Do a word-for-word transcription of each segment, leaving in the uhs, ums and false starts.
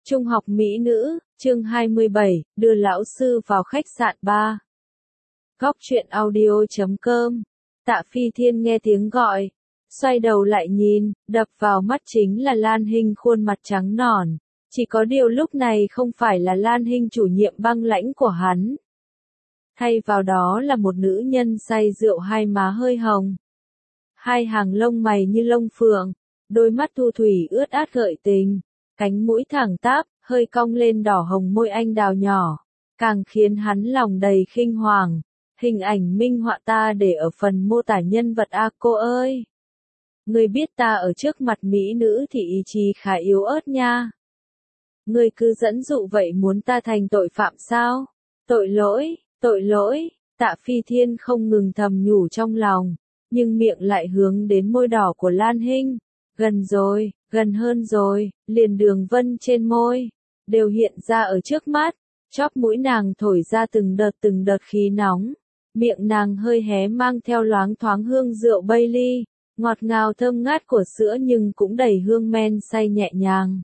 Trung học mỹ nữ, chương hai mươi bảy, đưa lão sư vào khách sạn ba. Góc truyện audio chấm com. Tạ Phi Thiên nghe tiếng gọi, xoay đầu lại nhìn, đập vào mắt chính là Lan Hinh khuôn mặt trắng nõn. Chỉ có điều lúc này không phải là Lan Hinh chủ nhiệm băng lãnh của hắn. Thay vào đó là một nữ nhân say rượu, hai má hơi hồng. Hai hàng lông mày như lông phượng, đôi mắt thu thủy ướt át gợi tình. Cánh mũi thẳng tắp, hơi cong lên đỏ hồng môi anh đào nhỏ, càng khiến hắn lòng đầy khinh hoàng. Hình ảnh minh họa ta để ở phần mô tả nhân vật a cô ơi. Ngươi biết ta ở trước mặt mỹ nữ thì ý chí khá yếu ớt nha. Ngươi cứ dẫn dụ vậy muốn ta thành tội phạm sao? Tội lỗi, tội lỗi, Tạ Phi Thiên không ngừng thầm nhủ trong lòng, nhưng miệng lại hướng đến môi đỏ của Lan Hinh. Gần rồi, gần hơn rồi, liền đường vân trên môi, đều hiện ra ở trước mắt, chóp mũi nàng thổi ra từng đợt từng đợt khí nóng, miệng nàng hơi hé mang theo loáng thoáng hương rượu Bailey, ngọt ngào thơm ngát của sữa nhưng cũng đầy hương men say nhẹ nhàng.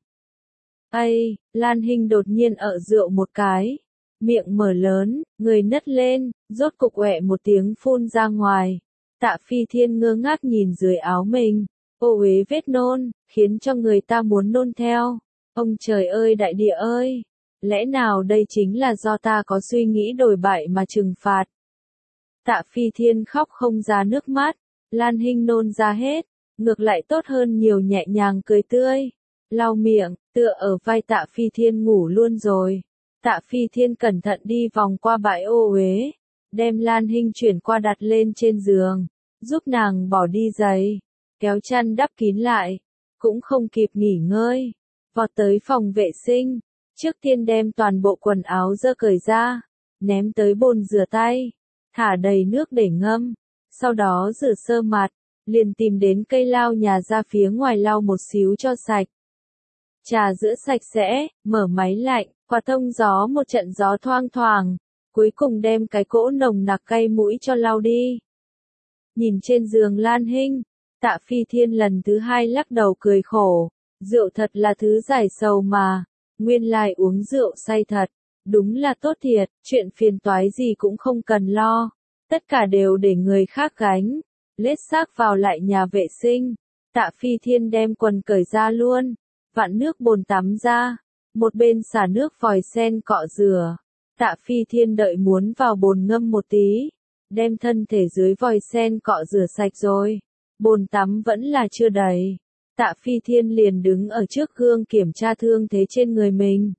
Ây, Lan Hinh đột nhiên ợ rượu một cái, miệng mở lớn, người nấc lên, rốt cục ọe một tiếng phun ra ngoài. Tạ Phi Thiên ngơ ngác nhìn dưới áo mình. Ô uế vết nôn, khiến cho người ta muốn nôn theo. Ông trời ơi đại địa ơi! Lẽ nào đây chính là do ta có suy nghĩ đồi bại mà trừng phạt? Tạ Phi Thiên khóc không ra nước mắt, Lan Hinh nôn ra hết, ngược lại tốt hơn nhiều, nhẹ nhàng cười tươi. Lau miệng, tựa ở vai Tạ Phi Thiên ngủ luôn rồi. Tạ Phi Thiên cẩn thận đi vòng qua bãi ô uế, đem Lan Hinh chuyển qua đặt lên trên giường, giúp nàng bỏ đi giày. Kéo chăn đắp kín lại, cũng không kịp nghỉ ngơi, vọt tới phòng vệ sinh, trước tiên đem toàn bộ quần áo dơ cởi ra, ném tới bồn rửa tay, thả đầy nước để ngâm, sau đó rửa sơ mặt, liền tìm đến cây lau nhà ra phía ngoài lau một xíu cho sạch. Trà rửa sạch sẽ, mở máy lạnh, qua thông gió một trận gió thoang thoảng, cuối cùng đem cái cỗ nồng nặc cay mũi cho lau đi. Nhìn trên giường Lan Hinh, Tạ Phi Thiên lần thứ hai lắc đầu cười khổ, rượu thật là thứ giải sầu mà, nguyên lai uống rượu say thật, đúng là tốt thiệt, chuyện phiền toái gì cũng không cần lo, tất cả đều để người khác gánh. Lết xác vào lại nhà vệ sinh, Tạ Phi Thiên đem quần cởi ra luôn, vặn nước bồn tắm ra, một bên xả nước vòi sen cọ rửa. Tạ Phi Thiên đợi muốn vào bồn ngâm một tí, đem thân thể dưới vòi sen cọ rửa sạch rồi. Bồn tắm vẫn là chưa đầy. Tạ Phi Thiên liền đứng ở trước gương kiểm tra thương thế trên người mình.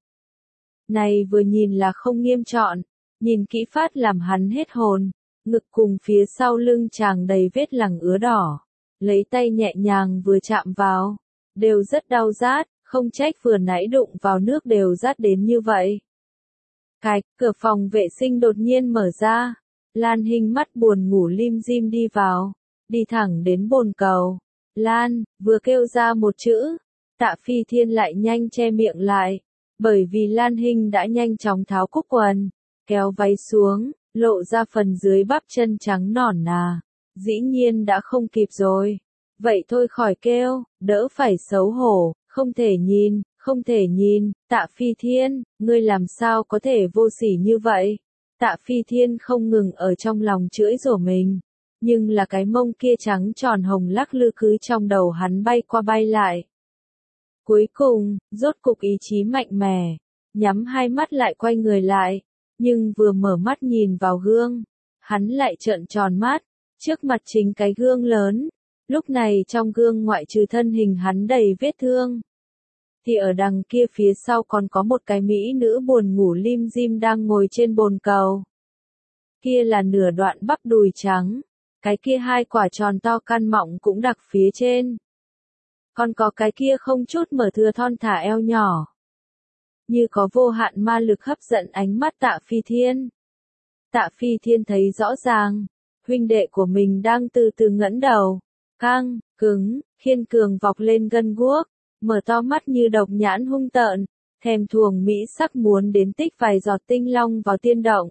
Này vừa nhìn là không nghiêm trọng, nhìn kỹ phát làm hắn hết hồn, ngực cùng phía sau lưng tràn đầy vết lẳng ứa đỏ. Lấy tay nhẹ nhàng vừa chạm vào, đều rất đau rát, không trách vừa nãy đụng vào nước đều rát đến như vậy. Cạch, cửa phòng vệ sinh đột nhiên mở ra, Lan Hinh mắt buồn ngủ lim dim đi vào. Đi thẳng đến bồn cầu. Lan, vừa kêu ra một chữ, Tạ Phi Thiên lại nhanh che miệng lại, bởi vì Lan Hinh đã nhanh chóng tháo cúc quần, kéo váy xuống, lộ ra phần dưới bắp chân trắng nõn nà. Dĩ nhiên đã không kịp rồi. Vậy thôi khỏi kêu, đỡ phải xấu hổ, không thể nhìn, không thể nhìn. Tạ Phi Thiên, ngươi làm sao có thể vô sỉ như vậy? Tạ Phi Thiên không ngừng ở trong lòng chửi rủa mình. Nhưng là cái mông kia trắng tròn hồng lắc lư cứ trong đầu hắn bay qua bay lại. Cuối cùng, rốt cục ý chí mạnh mẽ, nhắm hai mắt lại quay người lại, nhưng vừa mở mắt nhìn vào gương, hắn lại trợn tròn mắt, trước mặt chính cái gương lớn, lúc này trong gương ngoại trừ thân hình hắn đầy vết thương, thì ở đằng kia phía sau còn có một cái mỹ nữ buồn ngủ lim dim đang ngồi trên bồn cầu. Kia là nửa đoạn bắp đùi trắng. Cái kia hai quả tròn to căn mọng cũng đặc phía trên. Còn có cái kia không chút mở thưa thon thả eo nhỏ. Như có vô hạn ma lực hấp dẫn ánh mắt Tạ Phi Thiên. Tạ Phi Thiên thấy rõ ràng, huynh đệ của mình đang từ từ ngẩng đầu, căng, cứng, khiên cường vọc lên gân guốc, mở to mắt như độc nhãn hung tợn, thèm thuồng mỹ sắc muốn đến tích vài giọt tinh long vào tiên động.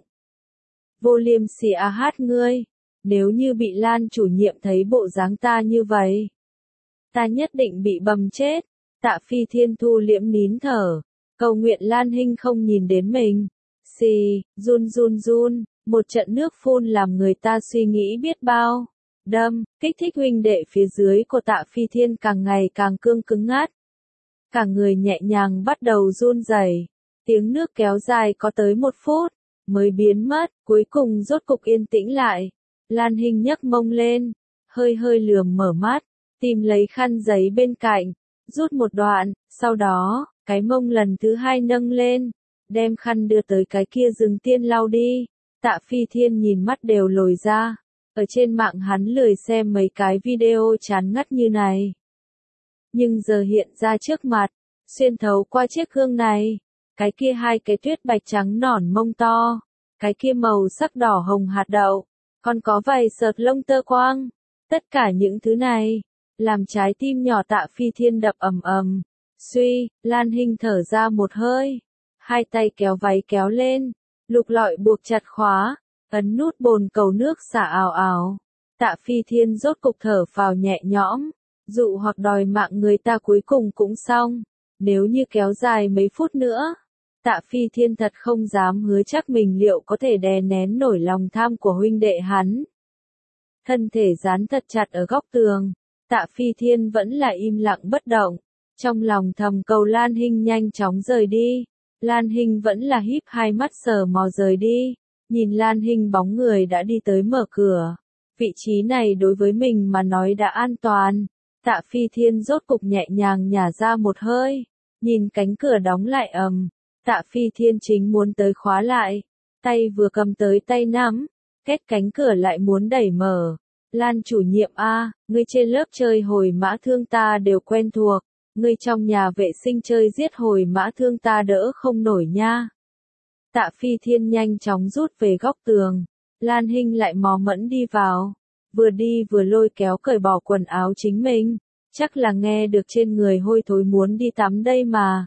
Vô liêm sỉ a hát ngươi. Nếu như bị Lan chủ nhiệm thấy bộ dáng ta như vậy, ta nhất định bị bầm chết. Tạ Phi Thiên thu liễm nín thở, cầu nguyện Lan Hinh không nhìn đến mình. Xì, run run run, một trận nước phun làm người ta suy nghĩ biết bao. Đâm, kích thích huynh đệ phía dưới của Tạ Phi Thiên càng ngày càng cương cứng ngắt. Cả người nhẹ nhàng bắt đầu run rẩy. Tiếng nước kéo dài có tới một phút, mới biến mất, cuối cùng rốt cục yên tĩnh lại. Lan Hinh nhấc mông lên, hơi hơi lườm mở mắt, tìm lấy khăn giấy bên cạnh, rút một đoạn, sau đó, cái mông lần thứ hai nâng lên, đem khăn đưa tới cái kia rừng tiên lau đi. Tạ Phi Thiên nhìn mắt đều lồi ra, ở trên mạng hắn lười xem mấy cái video chán ngắt như này. Nhưng giờ hiện ra trước mặt, xuyên thấu qua chiếc gương này, cái kia hai cái tuyết bạch trắng nõn mông to, cái kia màu sắc đỏ hồng hạt đậu, còn có vài sợt lông tơ quang, tất cả những thứ này, làm trái tim nhỏ Tạ Phi Thiên đập ầm ầm. Suy, Lan Hinh thở ra một hơi, hai tay kéo váy kéo lên, lục lọi buộc chặt khóa, ấn nút bồn cầu nước xả ào ào. Tạ Phi Thiên rốt cục thở phào nhẹ nhõm, dụ hoặc đòi mạng người ta cuối cùng cũng xong. Nếu như kéo dài mấy phút nữa, Tạ Phi Thiên thật không dám hứa chắc mình liệu có thể đè nén nổi lòng tham của huynh đệ hắn. Thân thể dán thật chặt ở góc tường, Tạ Phi Thiên vẫn là im lặng bất động, trong lòng thầm cầu Lan Hinh nhanh chóng rời đi. Lan Hinh vẫn là híp hai mắt sờ mò rời đi, nhìn Lan Hinh bóng người đã đi tới mở cửa. Vị trí này đối với mình mà nói đã an toàn. Tạ Phi Thiên rốt cục nhẹ nhàng nhả ra một hơi, nhìn cánh cửa đóng lại ầm. Tạ Phi Thiên chính muốn tới khóa lại, tay vừa cầm tới tay nắm, kết cánh cửa lại muốn đẩy mở. Lan chủ nhiệm a, ngươi trên lớp chơi hồi mã thương ta đều quen thuộc, ngươi trong nhà vệ sinh chơi giết hồi mã thương ta đỡ không nổi nha. Tạ Phi Thiên nhanh chóng rút về góc tường, Lan Hinh lại mò mẫm đi vào, vừa đi vừa lôi kéo cởi bỏ quần áo chính mình, chắc là nghe được trên người hôi thối muốn đi tắm đây mà.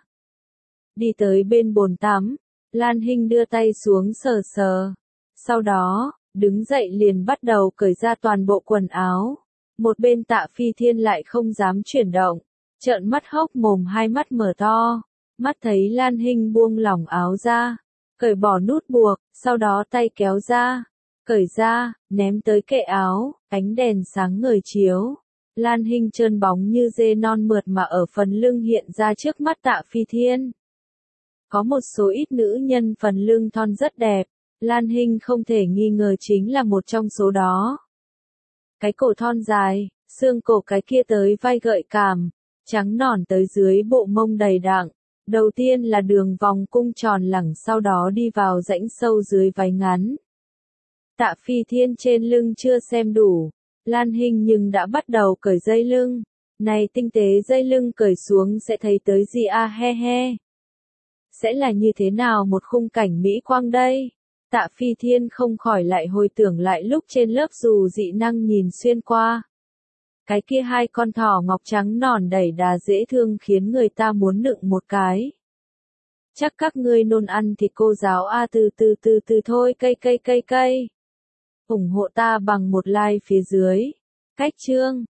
Đi tới bên bồn tắm, Lan Hinh đưa tay xuống sờ sờ, sau đó, đứng dậy liền bắt đầu cởi ra toàn bộ quần áo. Một bên Tạ Phi Thiên lại không dám chuyển động, trợn mắt hốc mồm hai mắt mở to, mắt thấy Lan Hinh buông lỏng áo ra, cởi bỏ nút buộc, sau đó tay kéo ra, cởi ra, ném tới kệ áo, ánh đèn sáng ngời chiếu. Lan Hinh trơn bóng như dê non mượt mà ở phần lưng hiện ra trước mắt Tạ Phi Thiên. Có một số ít nữ nhân phần lưng thon rất đẹp, Lan Hinh không thể nghi ngờ chính là một trong số đó. Cái cổ thon dài, xương cổ cái kia tới vai gợi cảm, trắng nõn tới dưới bộ mông đầy đặn. Đầu tiên là đường vòng cung tròn lẳng, sau đó đi vào rãnh sâu dưới váy ngắn. Tạ Phi Thiên trên lưng chưa xem đủ, Lan Hinh nhưng đã bắt đầu cởi dây lưng. Này tinh tế dây lưng cởi xuống sẽ thấy tới gì a he he. Sẽ là như thế nào một khung cảnh mỹ quang đây? Tạ Phi Thiên không khỏi lại hồi tưởng lại lúc trên lớp dù dị năng nhìn xuyên qua. Cái kia hai con thỏ ngọc trắng nòn đẩy đà dễ thương khiến người ta muốn nựng một cái. Chắc các ngươi nôn ăn thì cô giáo a từ từ từ từ thôi cây cây cây cây. ủng hộ ta bằng một like phía dưới. Cách chương